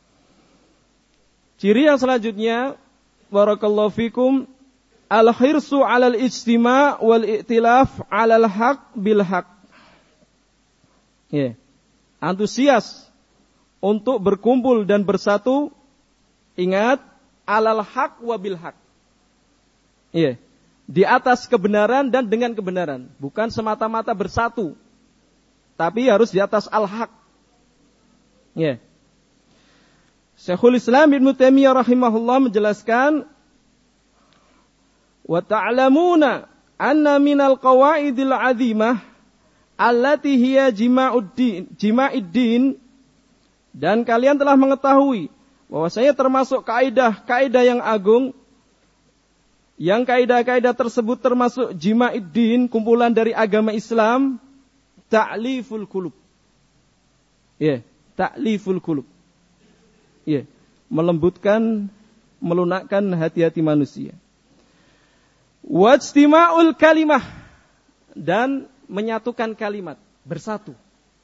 Ciri yang selanjutnya barakallahu fikum al-hirsu 'alal ijtima' wal i'tilaf 'alal haq bil haq. Ya. Antusias untuk berkumpul dan bersatu, ingat, alal haq wa bil haq. Iya, di atas kebenaran dan dengan kebenaran, bukan semata-mata bersatu, tapi harus di atas al-haq. Iya. Syekhul Islam Ibnu Taimiyah rahimahullah menjelaskan, wa ta'lamuna anna minal qawaidil 'azimah allati hiya jima'uddin, dan kalian telah mengetahui bahwasanya termasuk kaidah yang agung, yang kaidah-kaidah tersebut termasuk jima'uddin, kumpulan dari agama Islam, ta'liful qulub. Ya, ta'liful qulub. Ya, melembutkan, melunakkan hati-hati manusia. Wajtima'ul kalimah, dan menyatukan kalimat, bersatu.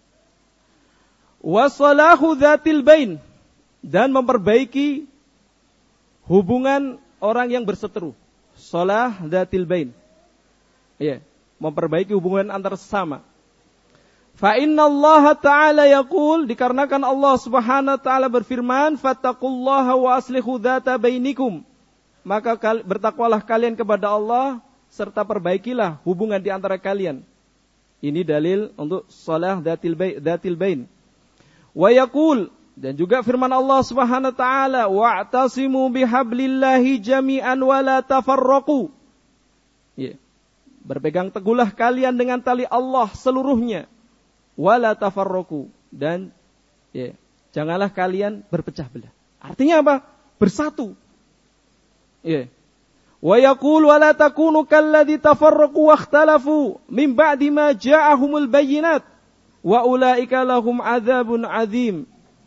Wasalahu dzatil bain, dan memperbaiki hubungan orang yang berseteru. Salah dzatil bain. Ya, memperbaiki hubungan antar sesama. Fa innallaha ta'ala yaqul, dikarenakan Allah Subhanahu wa taala berfirman, fattaqullaha wa aslihu dzata bainikum. Maka bertakwalah kalian kepada Allah serta perbaikilah hubungan di antara kalian. Ini dalil untuk salah dzatil bain. Wa yaqul, dan juga firman Allah Subhanahu wa taala, wa'tasimu bihablillahi jami'an wa la tafarraqu. Ya. Berpegang teguhlah kalian dengan tali Allah seluruhnya. Wa la tafarraqu, dan ya, janganlah kalian berpecah belah. Artinya apa? Bersatu. Ya. Wa yaqul wa la takunu kalladzi tafarraqu wa ikhtalafu min ba'di ma ja'ahumul bayyinat wa ulaika lahum adzabun adzim.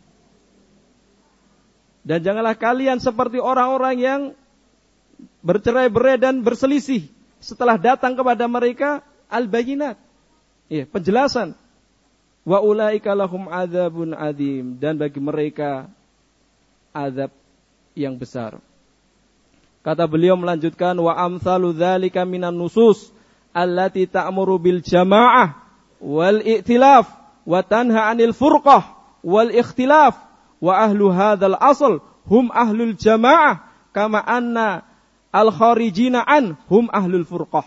Dan janganlah kalian seperti orang-orang yang bercerai-berai dan berselisih setelah datang kepada mereka al-bayyinat. Ya, penjelasan. Wa ulaika lahum adzabun adzim, dan bagi mereka azab yang besar. Kata beliau melanjutkan, wa amsalu dzalika minan nusus allati ta'muru bil jamaah wal i'tilaf wa tanha 'anil furqah wal ikhtilaf wa ahlu hadzal asl hum ahlul jamaah kama anna al kharijina an hum ahlul furqah.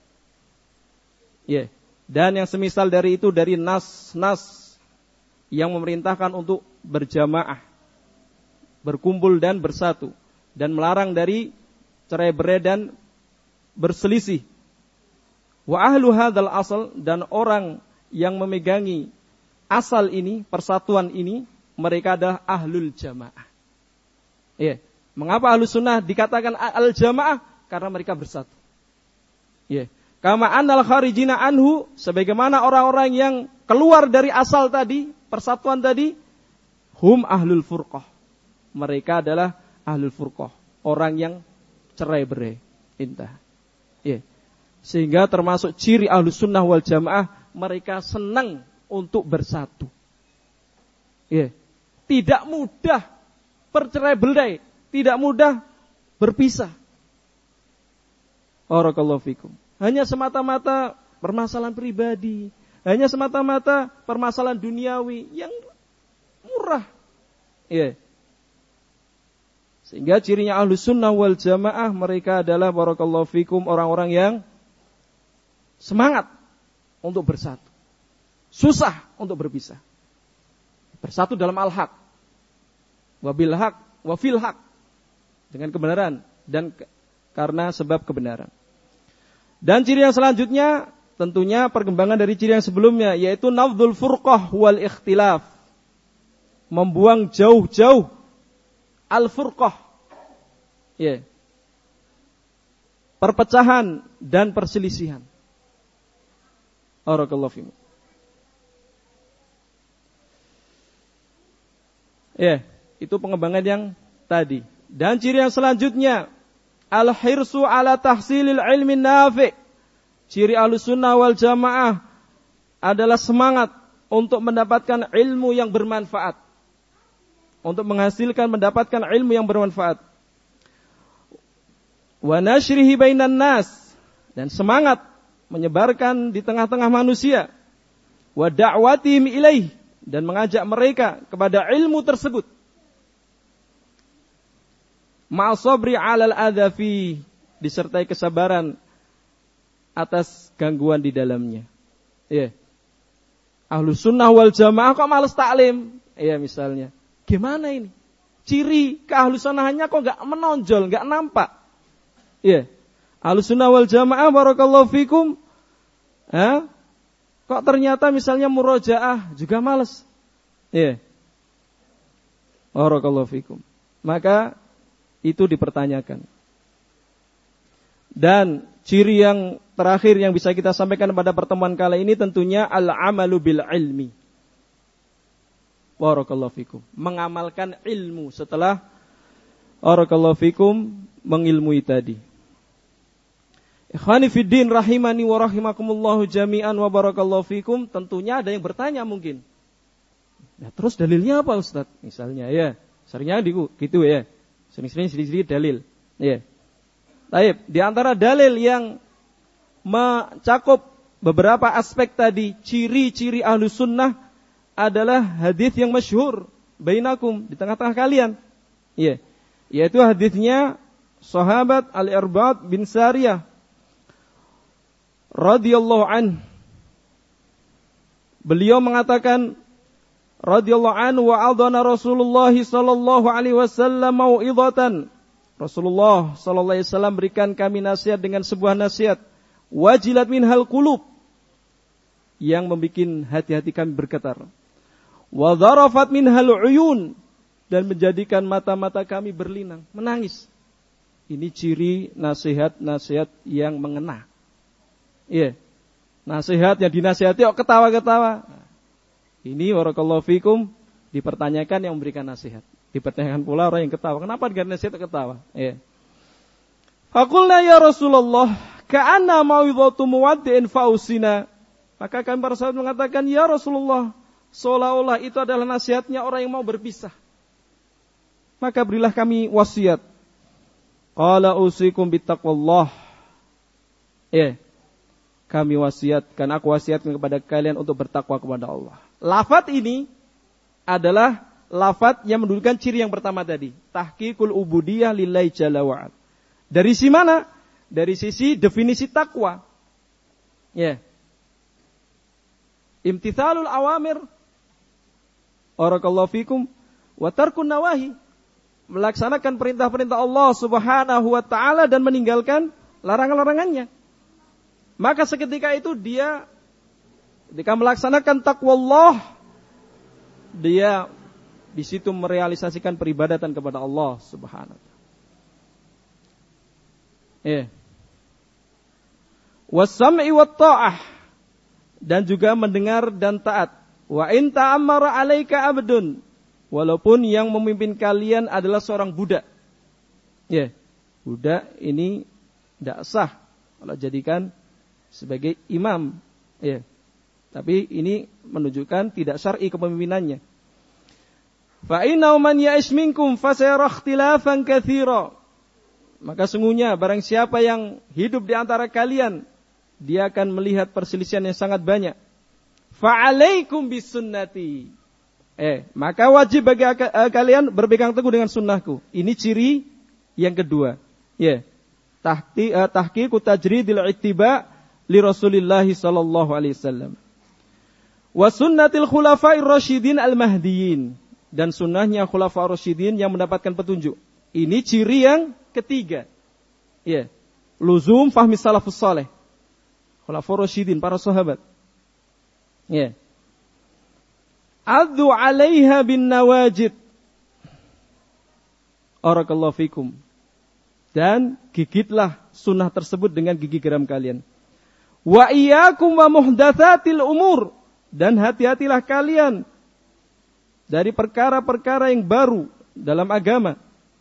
Ya, dan yang semisal dari itu dari nas-nas yang memerintahkan untuk berjamaah, berkumpul dan bersatu, dan melarang dari cerai-berai dan berselisih. Wa ahlu hadzal asl, dan orang yang memegangi asal ini, persatuan ini, mereka adalah ahlul jamaah. Ya. Mengapa ahlus sunnah dikatakan al-jamaah? Karena mereka bersatu. Ya. Kama annal kharijina anhu, sebagaimana orang-orang yang keluar dari asal tadi, persatuan tadi, hum ahlul furqah. Mereka adalah ahlul furqah, orang yang cerai-berai. Intah. Ya. Sehingga termasuk ciri ahlus sunnah wal jamaah, mereka senang untuk bersatu. Ya. Tidak mudah bercerai-berai, tidak mudah berpisah. Barakallahu fikum. Hanya semata-mata permasalahan pribadi, hanya semata-mata permasalahan duniawi yang murah. Ya. Sehingga cirinya ahlus sunnah wal jamaah, mereka adalah barakallahu fikum orang-orang yang semangat untuk bersatu, susah untuk berpisah. Bersatu dalam al-haq, wabil haq, wafil haq, dengan kebenaran dan karena sebab kebenaran. Dan ciri yang selanjutnya tentunya perkembangan dari ciri yang sebelumnya, yaitu nafdhul furqah wal ikhtilaf, membuang jauh-jauh al-furqah, ya, perpecahan dan perselisihan. Barakallahu fiikum. Ya, itu pengembangan yang tadi. Dan ciri yang selanjutnya, al-hirsu ala tahsilil ilmi nafi'. Ciri ahlus sunnah wal jamaah adalah semangat untuk mendapatkan ilmu yang bermanfaat, untuk mendapatkan ilmu yang bermanfaat. Wa nashrihi bainan nas, dan semangat menyebarkan di tengah-tengah manusia. Wa da'watihim ilaih, dan mengajak mereka kepada ilmu tersebut. Ma'asabri 'alal adzafi, disertai kesabaran atas gangguan di dalamnya. Ya. Ahlus sunnah wal jamaah kok malas taklim? Ya, misalnya. Gimana ini? Ciri keahlus sunnahannya kok enggak menonjol, enggak nampak. Ya. Ahlus sunnah wal jamaah barakallahu fikum. Kok ternyata misalnya murojaah juga malas. Ya. Barakallahu fikum. Maka itu dipertanyakan. Dan ciri yang terakhir yang bisa kita sampaikan pada pertemuan kali ini tentunya al-amalu bil ilmi. Barakallahu fikum. Mengamalkan ilmu setelah barakallahu fikum mengilmui tadi. Ikhwani fiddin rahimani wa rahimakumullahu jami'an wa barakallahu fikum. Tentunya ada yang bertanya mungkin. Nah, terus dalilnya apa Ustaz? Misalnya ya, seringnya gitu ya. Sering-sering sedikit dalil. Ya. Baik, di antara dalil yang mencakup beberapa aspek tadi, ciri-ciri ahlus sunnah adalah hadis yang masyhur bainakum, di tengah-tengah kalian. Ya. Yaitu hadisnya sahabat Al-Irbad bin Sariyah radhiyallahu anhu. Beliau mengatakan radhiyallahu anhu, wa adana Rasulullah sallallahu alaihi wasallam mau'izatan. Rasulullah sallallahu alaihi wasallam berikan kami nasihat dengan sebuah nasihat, wajilat minhal qulub, yang membikin hati-hati kami bergetar. Wa dharafat minhal uyun, dan menjadikan mata-mata kami berlinang, menangis. Ini ciri nasihat-nasihat yang mengena. Iya. Nasihat yang dinasihati kok ketawa-ketawa. Ini barakallahu fikum dipertanyakan yang memberikan nasihat. Dipertanyakan pula orang yang ketawa. Kenapa dengan nasihat ketawa? Iya. Faqulna ya Rasulullah, ka'anna mau'izatu muwaddi'in fausina. Maka kami para sahabat mengatakan, ya Rasulullah, seolah-olah itu adalah nasihatnya orang yang mau berpisah. Maka berilah kami wasiat. Qala usikum bittaqwallah. Kami wasiatkan, aku wasiatkan kepada kalian untuk bertakwa kepada Allah. Lafaz ini adalah lafaz yang menunjukkan ciri yang pertama tadi. Tahqiqul ubudiyah lillahi jalla wa'ala. Dari sisi mana? Dari sisi definisi takwa. Imtithalul awamir. Barakallahu fikum. Wa tarkun nawahi. Melaksanakan perintah-perintah Allah subhanahu wa ta'ala dan meninggalkan larangan-larangannya. Maka seketika itu dia, ketika melaksanakan taqwallah, dia di situ merealisasikan peribadatan kepada Allah subhanahu wa ta'ala. Was-sam'i wat-ta'ah, dan juga mendengar dan taat. Wa in ta'ammara 'alaika 'abdun, walaupun yang memimpin kalian adalah seorang budak. Budak ini tidak sah kalau jadikan sebagai imam. Tapi ini menunjukkan tidak syar'i kepemimpinannya. Fa inna man ya'ish minkum fasayara ikhtilafan katsira. Maka sungguhnya barang siapa yang hidup di antara kalian, dia akan melihat perselisihan yang sangat banyak. Fa 'alaikum bisunnati. Maka wajib bagi kalian berpegang teguh dengan sunnahku. Ini ciri yang kedua. Tahqiqu tajridil ittiba' li Rasulillah sallallahu alaihi wasallam. Wa sunnatil khulafa'ir rasyidin al-mahdiyyin, dan sunnahnya khulafa'ir rasyidin yang mendapatkan petunjuk. Ini ciri yang ketiga. Luzum fahmi salafus saleh. Khulafa'ir rasyidin, para sahabat. Addu 'alaiha bin nawajid. Barakallahu fikum. Dan gigitlah sunnah tersebut dengan gigi geram kalian. Wa iyyakum wa muhdatsatil umur, dan hati-hatilah kalian dari perkara-perkara yang baru dalam agama.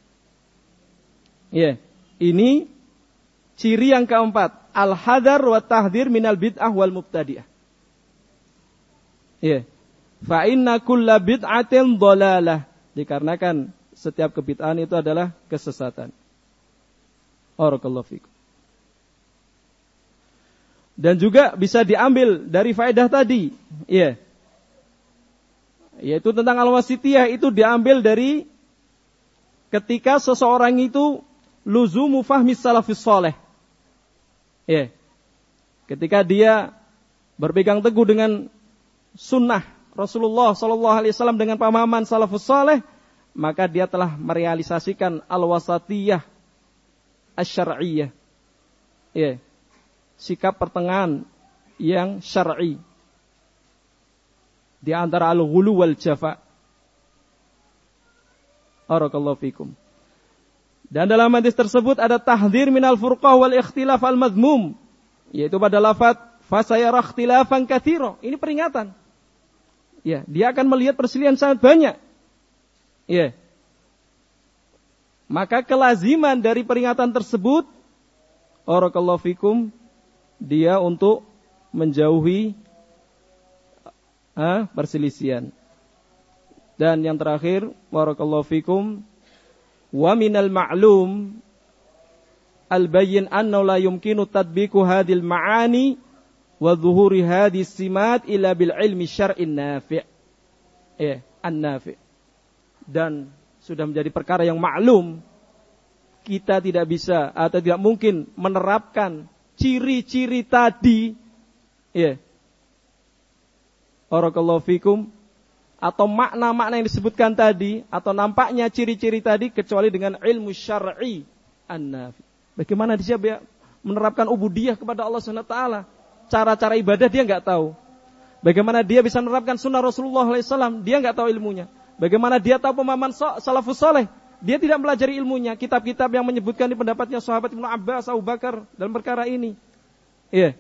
Ini ciri yang keempat, al-hadar wa tahdhir minal bid'ah wal mubtadi'ah. Fa inna kulla bid'atin dhalalah, dikarenakan setiap kebid'ahan itu adalah kesesatan. Barakallahu fikum. Dan juga bisa diambil dari faedah tadi, yaitu tentang al-wasitiyah, itu diambil dari ketika seseorang itu luzumu fahmi salafis saleh. Ketika dia berpegang teguh dengan sunnah Rasulullah sallallahu alaihi wasallam dengan pemahaman salafus saleh, maka dia telah merealisasikan al-wasatiyah asy-syar'iyyah. Sikap pertengahan yang syar'i di antara al-ghulu wal jafa. Barakallahu fikum. Dan dalam hadis tersebut ada tahdzir minal furqah wal ikhtilaf al madhmum, yaitu pada lafaz fasayara ikhtilafan katsira. Ini peringatan. Dia akan melihat perselisihan sangat banyak. Maka kelaziman dari peringatan tersebut, barakallahu fikum, dia untuk menjauhi perselisihan. Dan yang terakhir, barakallahu fikum, wa minal ma'lum al-bayyin annahu la yumkinu tadbiqu hadhil ma'ani wa dhuhuri hadhis simat illa bil ilmi syar'in nafi'. An-nafi'. Dan sudah menjadi perkara yang maklum, kita tidak bisa atau tidak mungkin menerapkan ciri-ciri tadi barakallahu fikum, atau makna-makna yang disebutkan tadi, atau nampaknya ciri-ciri tadi, kecuali dengan ilmu syar'i an-nafi. Bagaimana dia menerapkan ubudiyah kepada Allah SWT, cara-cara ibadah dia nggak tahu. Bagaimana dia bisa menerapkan sunnah Rasulullah SAW, dia nggak tahu ilmunya. Bagaimana dia tahu pemahaman salafus saleh, dia tidak pelajari ilmunya. Kitab-kitab yang menyebutkan di pendapatnya sahabat Ibnu Abbas, Abu Bakar dalam perkara ini. Iya.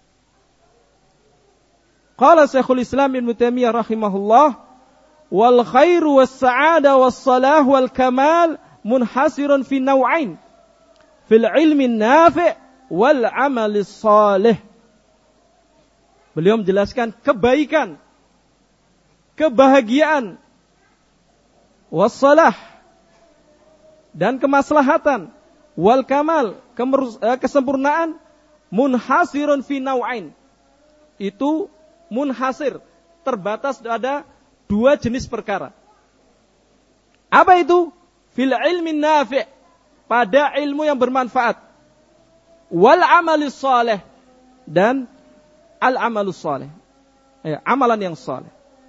Qala Syekhul Islam Ibnu Taimiyah rahimahullah, wal khairu was sa'ada was salah wal kamal munhasirun fi naw'ain, fil ilmi nafi' wal amali salih. Beliau menjelaskan kebaikan, kebahagiaan, wassalah, dan kemaslahatan, wal kamal, kesempurnaan, munhasirun fi naw'ain. Itu munhasir, terbatas pada dua jenis perkara. Apa itu? Fil ilmi nafi', pada ilmu yang bermanfaat, wal amali salih, dan al amalus salih, amalan yang salih.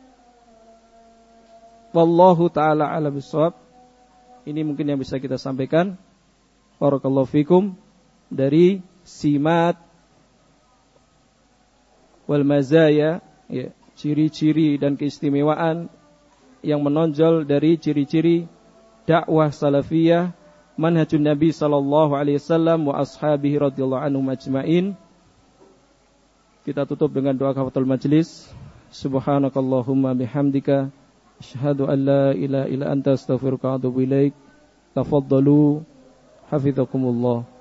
Wallahu ta'ala a'lam bishawab. Ini mungkin yang bisa kita sampaikan. Barakallahu fikum, dari simat wal mazaya, ya, ciri-ciri dan keistimewaan yang menonjol dari ciri-ciri dakwah salafiyah, manhajun Nabi sallallahu alaihi wasallam wa ashabihi radhiyallahu anhum ajmain. Kita tutup dengan doa kafatul majlis. Subhanakallahumma bihamdika asyhadu an la ilaha illa anta astaghfiruka wa atubu ilaik. Tafaddalu hafizakumullah.